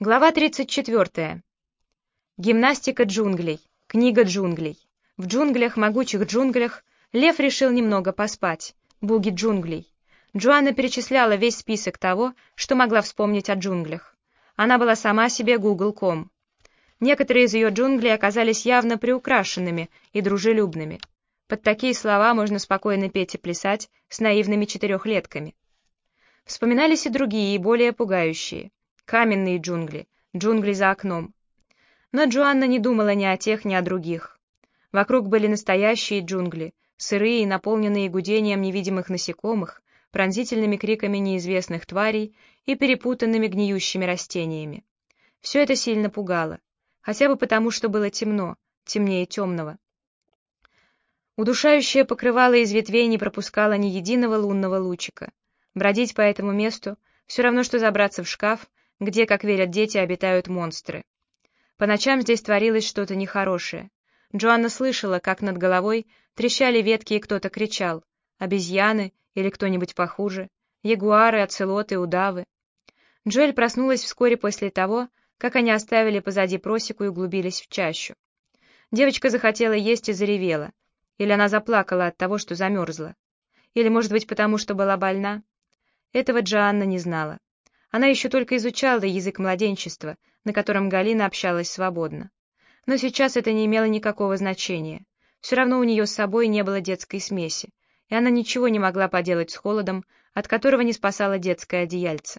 Глава 34. Гимнастика джунглей. Книга джунглей. В джунглях, могучих джунглях, лев решил немного поспать. Буги джунглей. Джоанна перечисляла весь список того, что могла вспомнить о джунглях. Она была сама себе Google.com. Некоторые из ее джунглей оказались явно приукрашенными и дружелюбными. Под такие слова можно спокойно петь и плясать с наивными четырехлетками. Вспоминались и другие, и более пугающие. Каменные джунгли, джунгли за окном. Но Джоанна не думала ни о тех, ни о других. Вокруг были настоящие джунгли, сырые, наполненные гудением невидимых насекомых, пронзительными криками неизвестных тварей и перепутанными гниющими растениями. Все это сильно пугало, хотя бы потому, что было темно, темнее темного. Удушающее покрывало из ветвей не пропускало ни единого лунного лучика. Бродить по этому месту все равно, что забраться в шкаф, где, как верят дети, обитают монстры. По ночам здесь творилось что-то нехорошее. Джоанна слышала, как над головой трещали ветки и кто-то кричал. Обезьяны или кто-нибудь похуже, ягуары, оцелоты, удавы. Джоэль проснулась вскоре после того, как они оставили позади просеку и углубились в чащу. Девочка захотела есть и заревела. Или она заплакала от того, что замерзла. Или, может быть, потому что была больна. Этого Джоанна не знала. Она еще только изучала язык младенчества, на котором Галина общалась свободно. Но сейчас это не имело никакого значения. Все равно у нее с собой не было детской смеси, и она ничего не могла поделать с холодом, от которого не спасало детское одеяльце.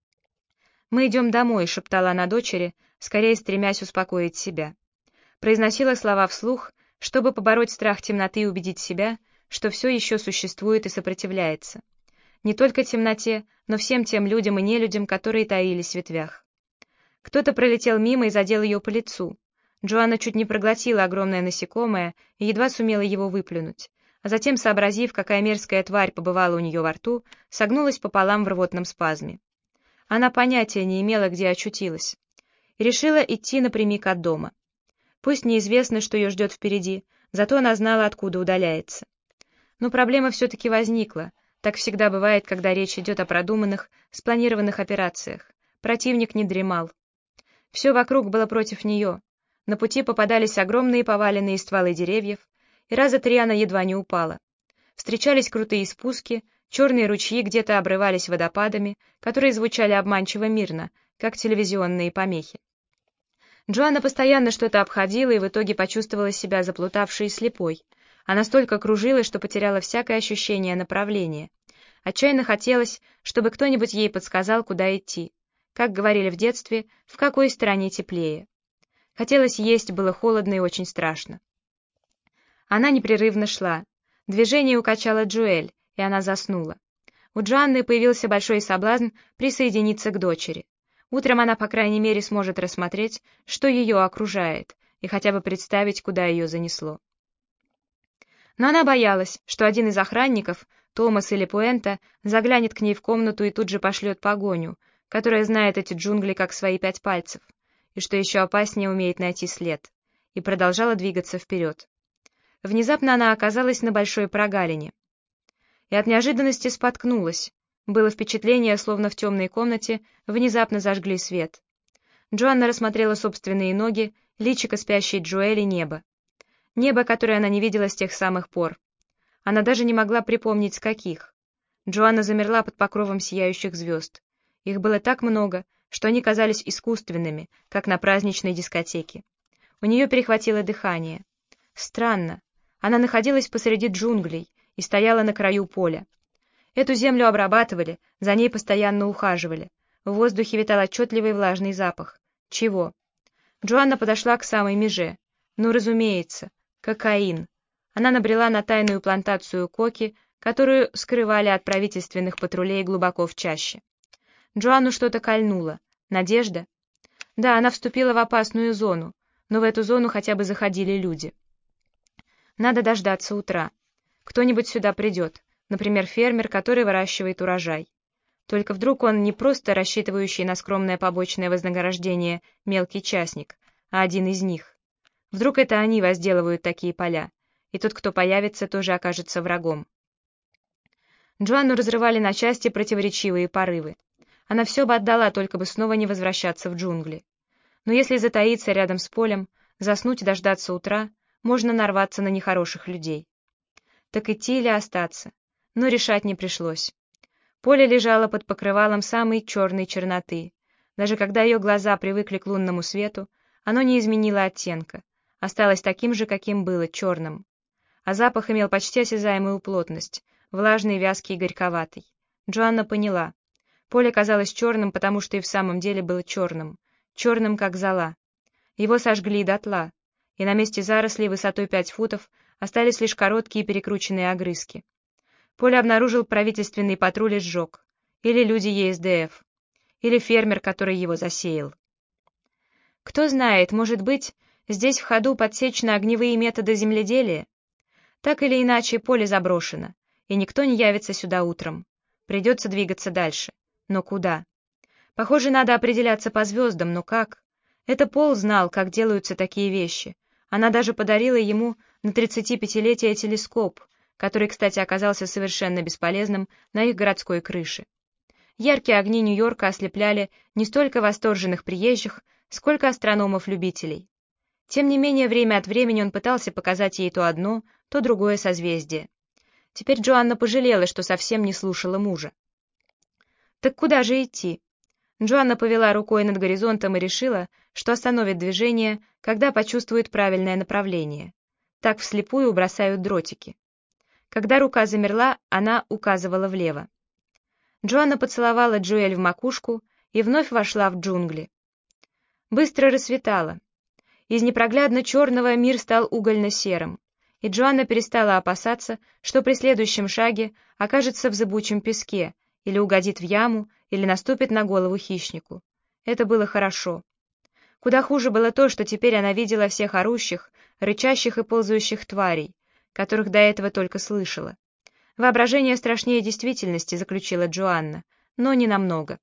«Мы идем домой», — шептала она дочери, скорее стремясь успокоить себя. Произносила слова вслух, чтобы побороть страх темноты и убедить себя, что все еще существует и сопротивляется. Не только темноте, но всем тем людям и нелюдям, которые таились в ветвях. Кто-то пролетел мимо и задел ее по лицу. Джоанна чуть не проглотила огромное насекомое и едва сумела его выплюнуть, а затем, сообразив, какая мерзкая тварь побывала у нее во рту, согнулась пополам в рвотном спазме. Она понятия не имела, где очутилась, и решила идти напрямик от дома. Пусть неизвестно, что ее ждет впереди, зато она знала, откуда удаляется. Но проблема все-таки возникла. Так всегда бывает, когда речь идет о продуманных, спланированных операциях. Противник не дремал. Все вокруг было против нее. На пути попадались огромные поваленные стволы деревьев, и раза три она едва не упала. Встречались крутые спуски, черные ручьи где-то обрывались водопадами, которые звучали обманчиво мирно, как телевизионные помехи. Джоанна постоянно что-то обходила и в итоге почувствовала себя заплутавшей и слепой. Она столько кружилась, что потеряла всякое ощущение направления. Отчаянно хотелось, чтобы кто-нибудь ей подсказал, куда идти. Как говорили в детстве, в какой стороне теплее. Хотелось есть, было холодно и очень страшно. Она непрерывно шла. Движение укачало Джоэль, и она заснула. У Джоанны появился большой соблазн присоединиться к дочери. Утром она, по крайней мере, сможет рассмотреть, что ее окружает, и хотя бы представить, куда ее занесло. Но она боялась, что один из охранников, Томас или Пуэнто, заглянет к ней в комнату и тут же пошлет погоню, которая знает эти джунгли как свои 5 пальцев, и что еще опаснее умеет найти след, и продолжала двигаться вперед. Внезапно она оказалась на большой прогалине. И от неожиданности споткнулась. Было впечатление, словно в темной комнате внезапно зажгли свет. Джоанна рассмотрела собственные ноги, личико спящей Джоэли, небо. Небо, которое она не видела с тех самых пор. Она даже не могла припомнить, с каких. Джоанна замерла под покровом сияющих звезд. Их было так много, что они казались искусственными, как на праздничной дискотеке. У нее перехватило дыхание. Странно. Она находилась посреди джунглей и стояла на краю поля. Эту землю обрабатывали, за ней постоянно ухаживали. В воздухе витал отчетливый влажный запах. Чего? Джоанна подошла к самой меже. Ну, разумеется, кокаин. Она набрела на тайную плантацию коки, которую скрывали от правительственных патрулей глубоко в чаще. Джоанну что-то кольнуло. Надежда? Да, она вступила в опасную зону, но в эту зону хотя бы заходили люди. Надо дождаться утра. Кто-нибудь сюда придет, например, фермер, который выращивает урожай. Только вдруг он не просто рассчитывающий на скромное побочное вознаграждение мелкий частник, а один из них. Вдруг это они возделывают такие поля, и тот, кто появится, тоже окажется врагом. Джоанну разрывали на части противоречивые порывы. Она все бы отдала, только бы снова не возвращаться в джунгли. Но если затаиться рядом с полем, заснуть и дождаться утра, можно нарваться на нехороших людей. Так идти или остаться? Но решать не пришлось. Поле лежало под покрывалом самой черной черноты. Даже когда ее глаза привыкли к лунному свету, оно не изменило оттенка, осталось таким же, каким было, черным. А запах имел почти осязаемую плотность, влажный, вязкий и горьковатый. Джоанна поняла. Поле казалось черным, потому что и в самом деле было черным, черным, как зола. Его сожгли дотла, и на месте зарослей высотой 5 футов остались лишь короткие перекрученные огрызки. Поле обнаружил правительственный патруль и сжег, или люди ЕСДФ, или фермер, который его засеял. Кто знает, может быть, здесь в ходу подсечно-огневые методы земледелия? Так или иначе, поле заброшено, и никто не явится сюда утром. Придется двигаться дальше. Но куда? Похоже, надо определяться по звездам, но как? Это Пол знал, как делаются такие вещи. Она даже подарила ему на 35-летие телескоп, который, кстати, оказался совершенно бесполезным на их городской крыше. Яркие огни Нью-Йорка ослепляли не столько восторженных приезжих, сколько астрономов-любителей. Тем не менее, время от времени он пытался показать ей то одно, то другое созвездие. Теперь Джоанна пожалела, что совсем не слушала мужа. Так куда же идти? Джоанна повела рукой над горизонтом и решила, что остановит движение, когда почувствует правильное направление. Так вслепую бросают дротики. Когда рука замерла, она указывала влево. Джоанна поцеловала Джоэль в макушку и вновь вошла в джунгли. Быстро рассветало. Из непроглядно черного мир стал угольно-серым, и Джоанна перестала опасаться, что при следующем шаге окажется в зыбучем песке, или угодит в яму, или наступит на голову хищнику. Это было хорошо. Куда хуже было то, что теперь она видела всех орущих, рычащих и ползающих тварей, которых до этого только слышала. Воображение страшнее действительности, заключила Джоанна, но не намного.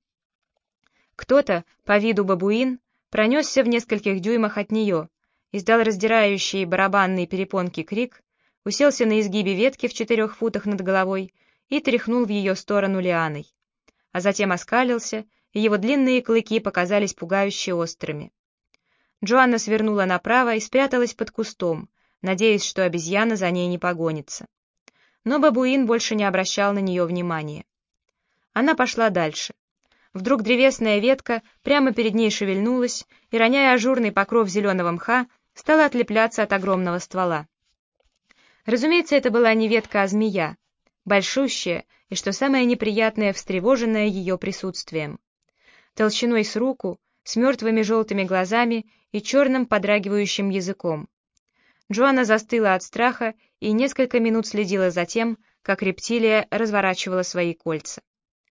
Кто-то, по виду бабуин, пронесся в нескольких дюймах от нее, издал раздирающий барабанные перепонки крик, уселся на изгибе ветки в 4 футах над головой и тряхнул в ее сторону лианой. А затем оскалился, и его длинные клыки показались пугающе острыми. Джоанна свернула направо и спряталась под кустом, надеясь, что обезьяна за ней не погонится. Но бабуин больше не обращал на нее внимания. Она пошла дальше. Вдруг древесная ветка прямо перед ней шевельнулась и, роняя ажурный покров зеленого мха, стала отлепляться от огромного ствола. Разумеется, это была не ветка, а змея, большущая и, что самое неприятное, встревоженная ее присутствием. Толщиной с руку, с мертвыми желтыми глазами и черным подрагивающим языком. Джоанна застыла от страха и несколько минут следила за тем, как рептилия разворачивала свои кольца.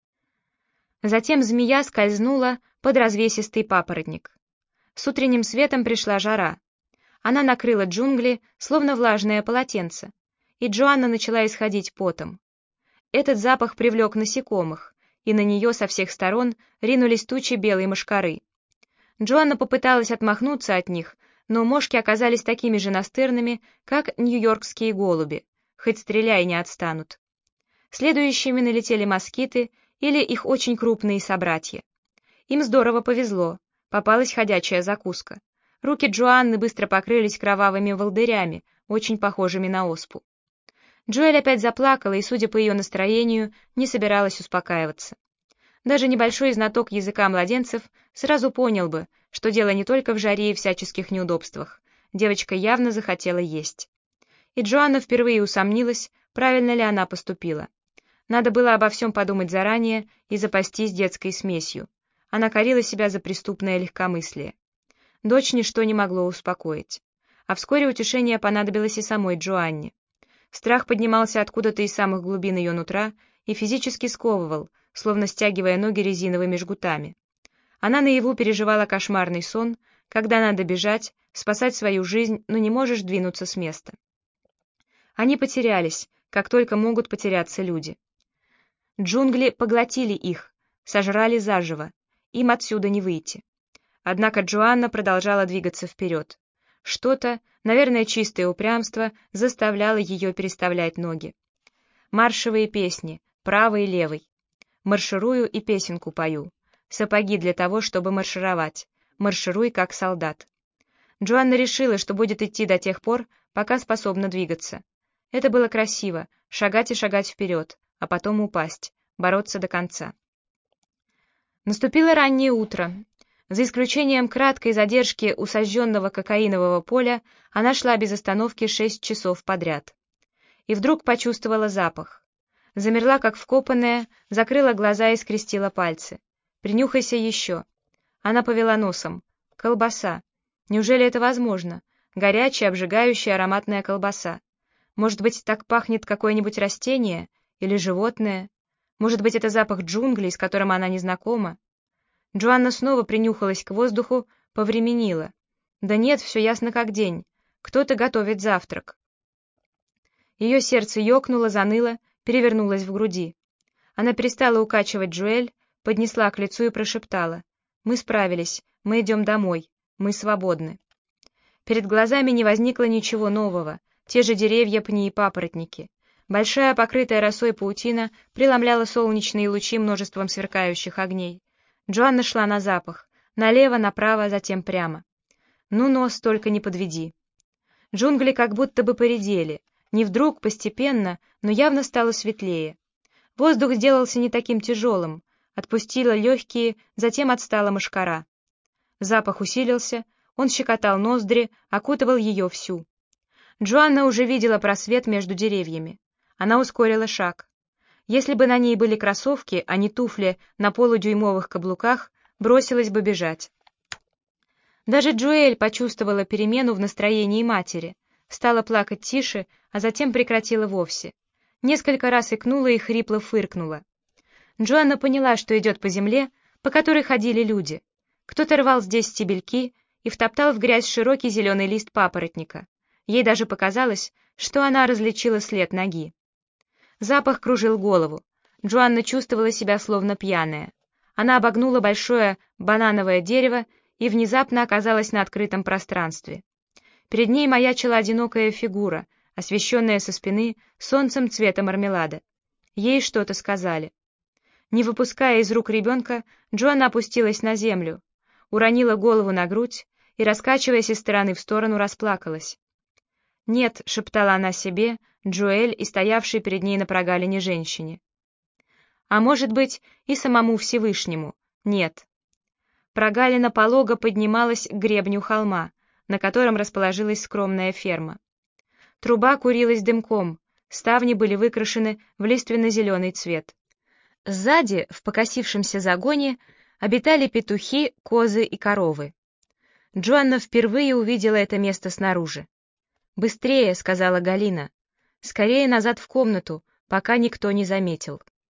Затем змея скользнула под развесистый папоротник. С утренним светом пришла жара. Она накрыла джунгли, словно влажное полотенце, и Джоанна начала исходить потом. Этот запах привлек насекомых, и на нее со всех сторон ринулись тучи белой мошкары. Джоанна попыталась отмахнуться от них, но мошки оказались такими же настырными, как нью-йоркские голуби, хоть стреляй, не отстанут. Следующими налетели москиты или их очень крупные собратья. Им здорово повезло, попалась ходячая закуска. Руки Джоанны быстро покрылись кровавыми волдырями, очень похожими на оспу. Джоэль опять заплакала и, судя по ее настроению, не собиралась успокаиваться. Даже небольшой знаток языка младенцев сразу понял бы, что дело не только в жаре и всяческих неудобствах. Девочка явно захотела есть. И Джоанна впервые усомнилась, правильно ли она поступила. Надо было обо всем подумать заранее и запастись детской смесью. Она корила себя за преступное легкомыслие. Дочь ничто не могло успокоить. А вскоре утешение понадобилось и самой Джоанне. Страх поднимался откуда-то из самых глубин ее нутра и физически сковывал, словно стягивая ноги резиновыми жгутами. Она наяву переживала кошмарный сон, когда надо бежать, спасать свою жизнь, но не можешь двинуться с места. Они потерялись, как только могут потеряться люди. Джунгли поглотили их, сожрали заживо, им отсюда не выйти. Однако Джоанна продолжала двигаться вперед. Что-то, наверное, чистое упрямство, заставляло ее переставлять ноги. Маршевые песни, правой и левой. Марширую и песенку пою. сапоги для того, чтобы маршировать. Маршируй, как солдат. Джоанна решила, что будет идти до тех пор, пока способна двигаться. Это было красиво, шагать и шагать вперед, а потом упасть, бороться до конца. Наступило раннее утро. За исключением краткой задержки у сожженного кокаинового поля, она шла без остановки 6 часов подряд. И вдруг почувствовала запах. Замерла, как вкопанная, закрыла глаза и скрестила пальцы. «Принюхайся еще». Она повела носом. Колбаса. Неужели это возможно? Горячая, обжигающая, ароматная колбаса. Может быть, так пахнет какое-нибудь растение? Или животное? Может быть, это запах джунглей, с которым она не знакома? Джоанна снова принюхалась к воздуху, повременила. Да нет, все ясно как день. Кто-то готовит завтрак. Ее сердце ёкнуло, заныло, перевернулось в груди. Она перестала укачивать Джоэль, поднесла к лицу и прошептала: «Мы справились, мы идем домой, мы свободны». Перед глазами не возникло ничего нового, те же деревья, пни и папоротники. Большая, покрытая росой паутина преломляла солнечные лучи множеством сверкающих огней. Джоанна шла на запах, налево, направо, затем прямо. Ну, нос только не подведи. Джунгли как будто бы поредели, не вдруг, постепенно, но явно стало светлее. Воздух сделался не таким тяжелым, отпустила легкие, затем отстала мошкара. Запах усилился, он щекотал ноздри, окутывал ее всю. Джоанна уже видела просвет между деревьями. Она ускорила шаг. Если бы на ней были кроссовки, а не туфли на полудюймовых каблуках, бросилась бы бежать. Даже Джоэль почувствовала перемену в настроении матери, стала плакать тише, а затем прекратила вовсе. Несколько раз икнула и хрипло фыркнула. Джоанна поняла, что идет по земле, по которой ходили люди. Кто-то рвал здесь стебельки и втоптал в грязь широкий зеленый лист папоротника. Ей даже показалось, что она различила след ноги. Запах кружил голову. Джоанна чувствовала себя словно пьяная. Она обогнула большое банановое дерево и внезапно оказалась на открытом пространстве. Перед ней маячила одинокая фигура, освещенная со спины солнцем цвета мармелада. Ей что-то сказали. Не выпуская из рук ребенка, Джоанна опустилась на землю, уронила голову на грудь и, раскачиваясь из стороны в сторону, расплакалась. «Нет», — шептала она себе, Джоэль и стоявшей перед ней на прогалине женщине. А может быть, и самому Всевышнему. Нет. Прогалина полого поднималась к гребню холма, на котором расположилась скромная ферма. Труба курилась дымком, ставни были выкрашены в лиственно-зеленый цвет. Сзади, в покосившемся загоне, обитали петухи, козы и коровы. Джоанна впервые увидела это место снаружи. «Быстрее», — сказала Галина. «Скорее назад в комнату, пока никто не заметил».